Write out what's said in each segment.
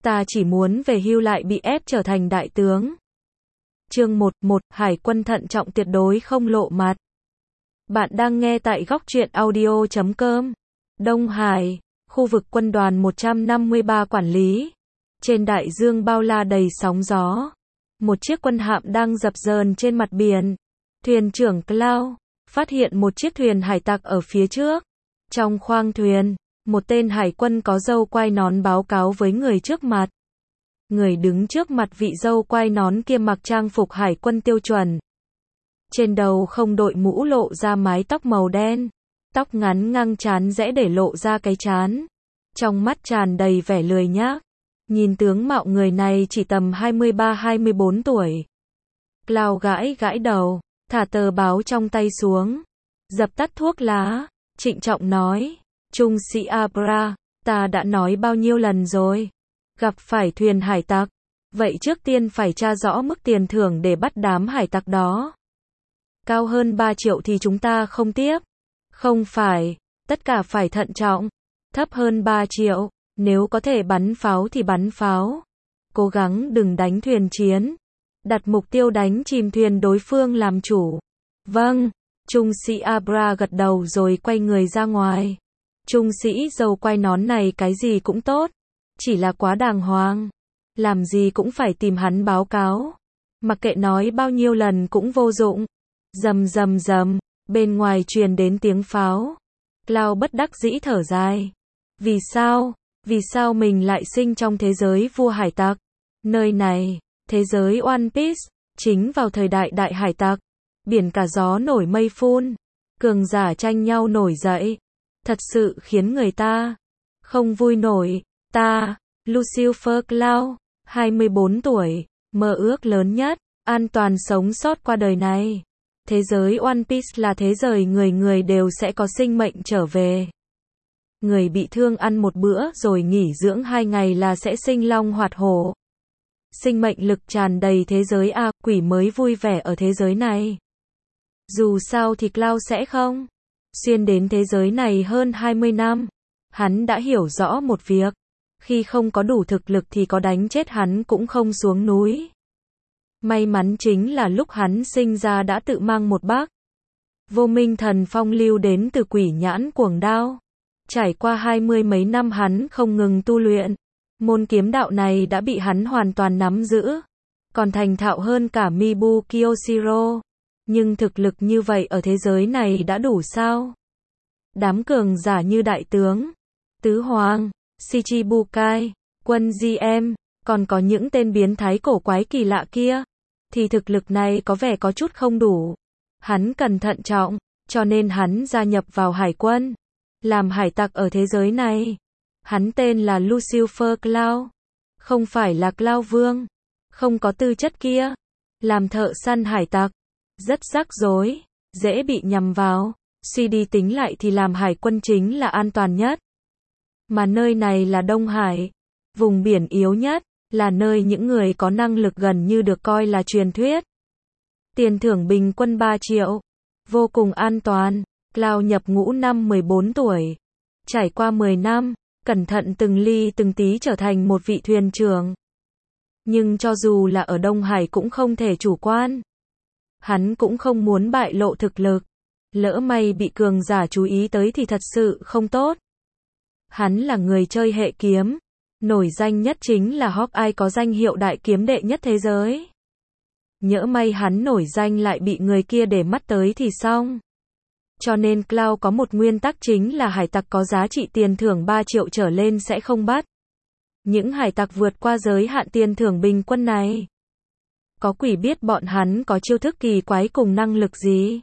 ta chỉ muốn về hưu lại bị ép trở thành đại tướng. Chương 1, Hải quân thận trọng tuyệt đối không lộ mặt. Bạn đang nghe tại góc truyện audio.com. Đông Hải, khu vực quân đoàn 153 quản lý. Trên đại dương bao la đầy sóng gió, một chiếc quân hạm đang dập dờn trên mặt biển. Thuyền trưởng Cloud phát hiện một chiếc thuyền hải tặc ở phía trước. Trong khoang thuyền, một tên hải quân có râu quai nón báo cáo với người trước mặt. Người đứng trước mặt vị râu quai nón kia mặc trang phục hải quân tiêu chuẩn. Trên đầu không đội mũ lộ ra mái tóc màu đen, tóc ngắn ngang trán rẽ để lộ ra cái trán. Trong mắt tràn đầy vẻ lười nhác. Nhìn tướng mạo người này chỉ tầm 23-24 tuổi. Cloud gãi gãi đầu, thả tờ báo trong tay xuống, dập tắt thuốc lá, trịnh trọng nói, Trung sĩ Abra, ta đã nói bao nhiêu lần rồi, gặp phải thuyền hải tặc, vậy trước tiên phải tra rõ mức tiền thưởng để bắt đám hải tặc đó. Cao hơn 3 triệu thì chúng ta không tiếp. Không phải, tất cả phải thận trọng. Thấp hơn 3 triệu, nếu có thể bắn pháo thì bắn pháo. Cố gắng đừng đánh thuyền chiến. Đặt mục tiêu đánh chìm thuyền đối phương làm chủ. Vâng, Trung sĩ Abra gật đầu rồi quay người ra ngoài. Trung sĩ râu quai nón này cái gì cũng tốt, chỉ là quá đàng hoàng. Làm gì cũng phải tìm hắn báo cáo. Mặc kệ nói bao nhiêu lần cũng vô dụng. Rầm rầm rầm, bên ngoài truyền đến tiếng pháo. Cloud bất đắc dĩ thở dài. Vì sao mình lại sinh trong thế giới vua hải tặc? Nơi này, thế giới One Piece, chính vào thời đại đại hải tặc, biển cả gió nổi mây phun, cường giả tranh nhau nổi dậy, thật sự khiến người ta không vui nổi. Ta, Lucifer Cloud, 24 tuổi, mơ ước lớn nhất, an toàn sống sót qua đời này. Thế giới One Piece là thế giới người người đều sẽ có sinh mệnh trở về. Người bị thương ăn một bữa rồi nghỉ dưỡng 2 ngày là sẽ sinh long hoạt hổ. Sinh mệnh lực tràn đầy thế giới quỷ mới vui vẻ ở thế giới này. Dù sao thì Cloud sẽ không xuyên đến thế giới này hơn 20 năm. Hắn đã hiểu rõ một việc. Khi không có đủ thực lực thì có đánh chết hắn cũng không xuống núi. May mắn chính là lúc hắn sinh ra đã tự mang một bác vô minh thần phong lưu đến từ quỷ nhãn cuồng đao. Trải qua 20 mấy năm hắn không ngừng tu luyện. Môn kiếm đạo này đã bị hắn hoàn toàn nắm giữ. Còn thành thạo hơn cả Mibu Kyoshiro. Nhưng thực lực như vậy ở thế giới này đã đủ sao? Đám cường giả như đại tướng, tứ hoàng, Shichibukai, quân GM, còn có những tên biến thái cổ quái kỳ lạ kia, thì thực lực này có vẻ có chút không đủ. Hắn cần thận trọng, cho nên hắn gia nhập vào hải quân, làm hải tặc ở thế giới này. Hắn tên là Lucifer Cloud, không phải là Cloud Vương, không có tư chất kia. Làm thợ săn hải tặc, rất rắc rối, dễ bị nhầm vào. Suy đi tính lại thì làm hải quân chính là an toàn nhất. Mà nơi này là Đông Hải, vùng biển yếu nhất, là nơi những người có năng lực gần như được coi là truyền thuyết. Tiền thưởng bình quân 3 triệu, vô cùng an toàn. Cloud nhập ngũ năm 14 tuổi, trải qua 10 năm, cẩn thận từng ly từng tí trở thành một vị thuyền trưởng. Nhưng cho dù là ở Đông Hải cũng không thể chủ quan. Hắn cũng không muốn bại lộ thực lực. Lỡ may bị cường giả chú ý tới thì thật sự không tốt. Hắn là người chơi hệ kiếm. Nổi danh nhất chính là Hawkeye có danh hiệu đại kiếm đệ nhất thế giới. Nhỡ may hắn nổi danh lại bị người kia để mắt tới thì xong. Cho nên Cloud có một nguyên tắc chính là hải tặc có giá trị tiền thưởng 3 triệu trở lên sẽ không bắt. Những hải tặc vượt qua giới hạn tiền thưởng bình quân này. Có quỷ biết bọn hắn có chiêu thức kỳ quái cùng năng lực gì.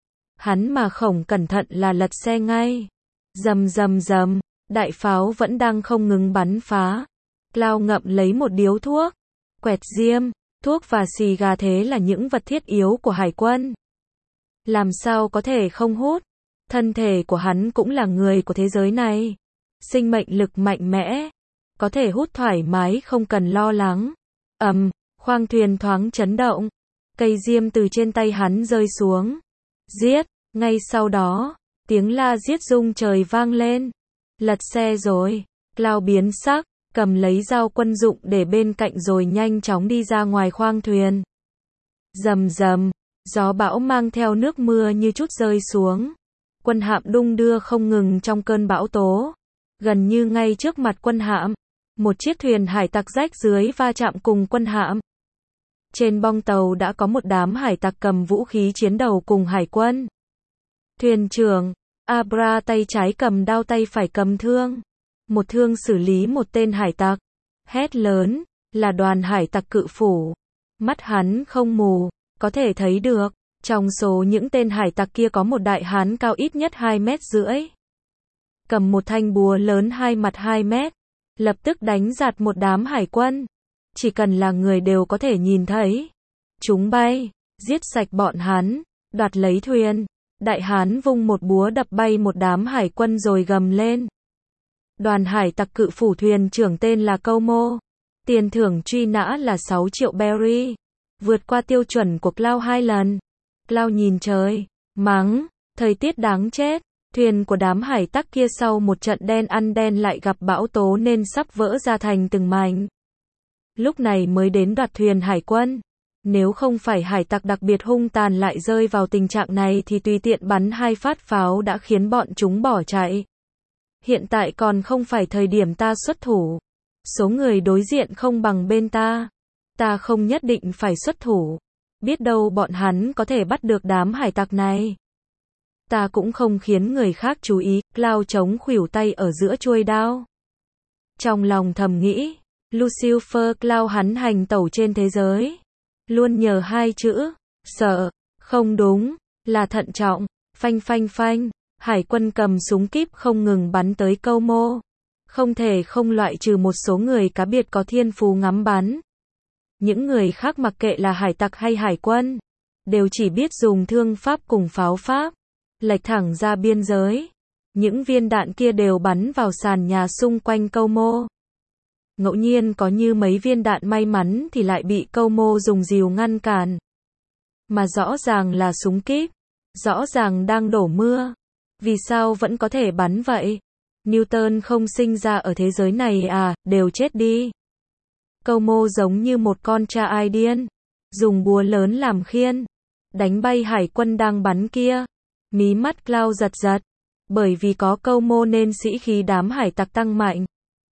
Hắn mà không cẩn thận là lật xe ngay. Rầm rầm rầm, đại pháo vẫn đang không ngừng bắn phá. Cloud ngậm lấy một điếu thuốc, quẹt diêm, thuốc và xì gà thế là những vật thiết yếu của hải quân. Làm sao có thể không hút? Thân thể của hắn cũng là người của thế giới này. Sinh mệnh lực mạnh mẽ, có thể hút thoải mái không cần lo lắng. Khoang thuyền thoáng chấn động. Cây diêm từ trên tay hắn rơi xuống. Giết! Ngay sau đó, tiếng la giết rung trời vang lên. Lật xe rồi. Cloud biến sắc, cầm lấy dao quân dụng để bên cạnh rồi nhanh chóng đi ra ngoài khoang thuyền. Rầm rầm, gió bão mang theo nước mưa như chút rơi xuống. Quân hạm đung đưa không ngừng trong cơn bão tố. Gần như ngay trước mặt quân hạm, một chiếc thuyền hải tặc rách dưới va chạm cùng quân hạm. Trên bong tàu đã có một đám hải tặc cầm vũ khí chiến đấu cùng hải quân. Thuyền trưởng Abra tay trái cầm đao tay phải cầm thương. Một thương xử lý một tên hải tặc. Hét lớn, là đoàn hải tặc cự phủ. Mắt hắn không mù, có thể thấy được, trong số những tên hải tặc kia có một đại hán cao ít nhất 2,5 mét. Cầm một thanh búa lớn 2 mặt 2 mét. Lập tức đánh giạt một đám hải quân. Chỉ cần là người đều có thể nhìn thấy. Chúng bay, giết sạch bọn hắn, đoạt lấy thuyền. Đại hán vung một búa đập bay một đám hải quân rồi gầm lên. Đoàn hải tặc cự phủ thuyền trưởng tên là Câu Mô. Tiền thưởng truy nã là 6 triệu berry. Vượt qua tiêu chuẩn của Cloud 2 lần. Cloud nhìn trời, mắng, thời tiết đáng chết. Thuyền của đám hải tặc kia sau một trận đen ăn đen lại gặp bão tố nên sắp vỡ ra thành từng mảnh. Lúc này mới đến đoạt thuyền hải quân. Nếu không phải hải tặc đặc biệt hung tàn lại rơi vào tình trạng này thì tùy tiện bắn 2 phát pháo đã khiến bọn chúng bỏ chạy. Hiện tại còn không phải thời điểm ta xuất thủ. Số người đối diện không bằng bên ta. Ta không nhất định phải xuất thủ. Biết đâu bọn hắn có thể bắt được đám hải tặc này. Ta cũng không khiến người khác chú ý. Cloud chống khuỷu tay ở giữa chuôi đao. Trong lòng thầm nghĩ, Lucifer Cloud hắn hành tẩu trên thế giới. Luôn nhờ 2 chữ, sợ, không đúng, là thận trọng. Phanh phanh phanh, hải quân cầm súng kíp không ngừng bắn tới Câu Mô. Không thể không loại trừ một số người cá biệt có thiên phú ngắm bắn. Những người khác mặc kệ là hải tặc hay hải quân, đều chỉ biết dùng thương pháp cùng pháo pháp, lệch thẳng ra biên giới. Những viên đạn kia đều bắn vào sàn nhà xung quanh Câu Mô. Ngẫu nhiên có như mấy viên đạn may mắn thì lại bị Câu Mô dùng rìu ngăn cản. Mà rõ ràng là súng kíp, rõ ràng đang đổ mưa. Vì sao vẫn có thể bắn vậy? Newton không sinh ra ở thế giới này à, đều chết đi. Câu Mô giống như một con cha ai điên, dùng búa lớn làm khiên, đánh bay hải quân đang bắn kia. Mí mắt Cloud giật giật, bởi vì có Câu Mô nên sĩ khí đám hải tặc tăng mạnh.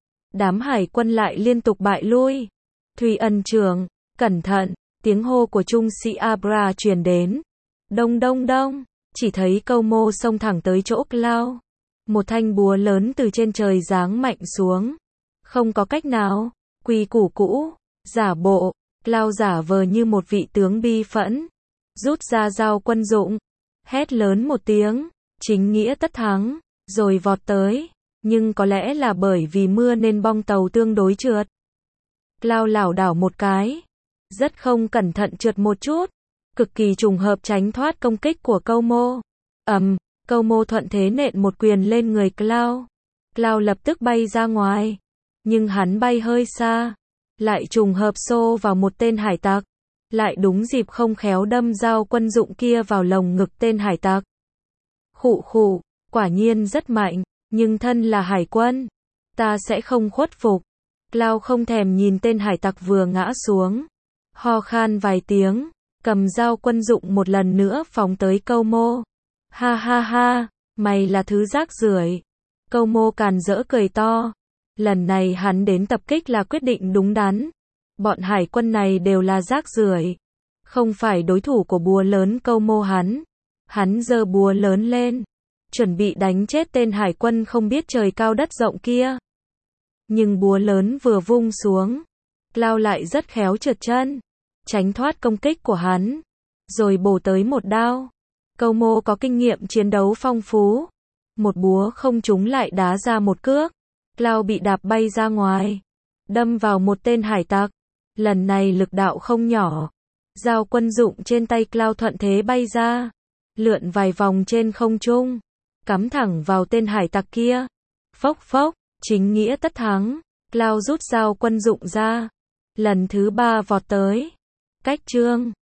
Đám hải quân lại liên tục bại lui. Thùy Ân trưởng, cẩn thận, tiếng hô của trung sĩ Abra truyền đến. Đông đông đông, chỉ thấy Câu Mô xông thẳng tới chỗ Cloud. Một thanh búa lớn từ trên trời giáng mạnh xuống. Không có cách nào, quy củ cũ, giả bộ, Cloud giả vờ như một vị tướng bi phẫn. Rút ra dao quân dụng, hét lớn một tiếng, chính nghĩa tất thắng, rồi vọt tới. Nhưng có lẽ là bởi vì mưa nên bong tàu tương đối trượt. Cloud lảo đảo một cái, rất không cẩn thận trượt một chút, cực kỳ trùng hợp tránh thoát công kích của Câu Mô. Câu Mô thuận thế nện một quyền lên người Cloud. Cloud lập tức bay ra ngoài, nhưng hắn bay hơi xa, lại trùng hợp xô vào một tên hải tặc, lại đúng dịp không khéo đâm dao quân dụng kia vào lồng ngực tên hải tặc. Khụ khụ, quả nhiên rất mạnh. Nhưng thân là hải quân, ta sẽ không khuất phục. Cloud không thèm nhìn tên hải tặc vừa ngã xuống. Ho khan vài tiếng, cầm dao quân dụng một lần nữa phóng tới Câu Mô. Ha ha ha, mày là thứ rác rưởi. Câu Mô càn rỡ cười to. Lần này hắn đến tập kích là quyết định đúng đắn. Bọn hải quân này đều là rác rưởi, không phải đối thủ của búa lớn Câu Mô hắn. Hắn giơ búa lớn lên, chuẩn bị đánh chết tên hải quân không biết trời cao đất rộng kia. Nhưng búa lớn vừa vung xuống, Cloud lại rất khéo trượt chân, tránh thoát công kích của hắn, rồi bổ tới một đao. Câu Mô có kinh nghiệm chiến đấu phong phú, một búa không trúng lại đá ra một cước. Cloud bị đạp bay ra ngoài, đâm vào một tên hải tặc. Lần này lực đạo không nhỏ. Dao quân dụng trên tay Cloud thuận thế bay ra, lượn vài vòng trên không trung, cắm thẳng vào tên hải tặc kia. Phốc phốc, chính nghĩa tất thắng. Cloud rút dao quân dụng ra, lần thứ 3 vọt tới. Cách chương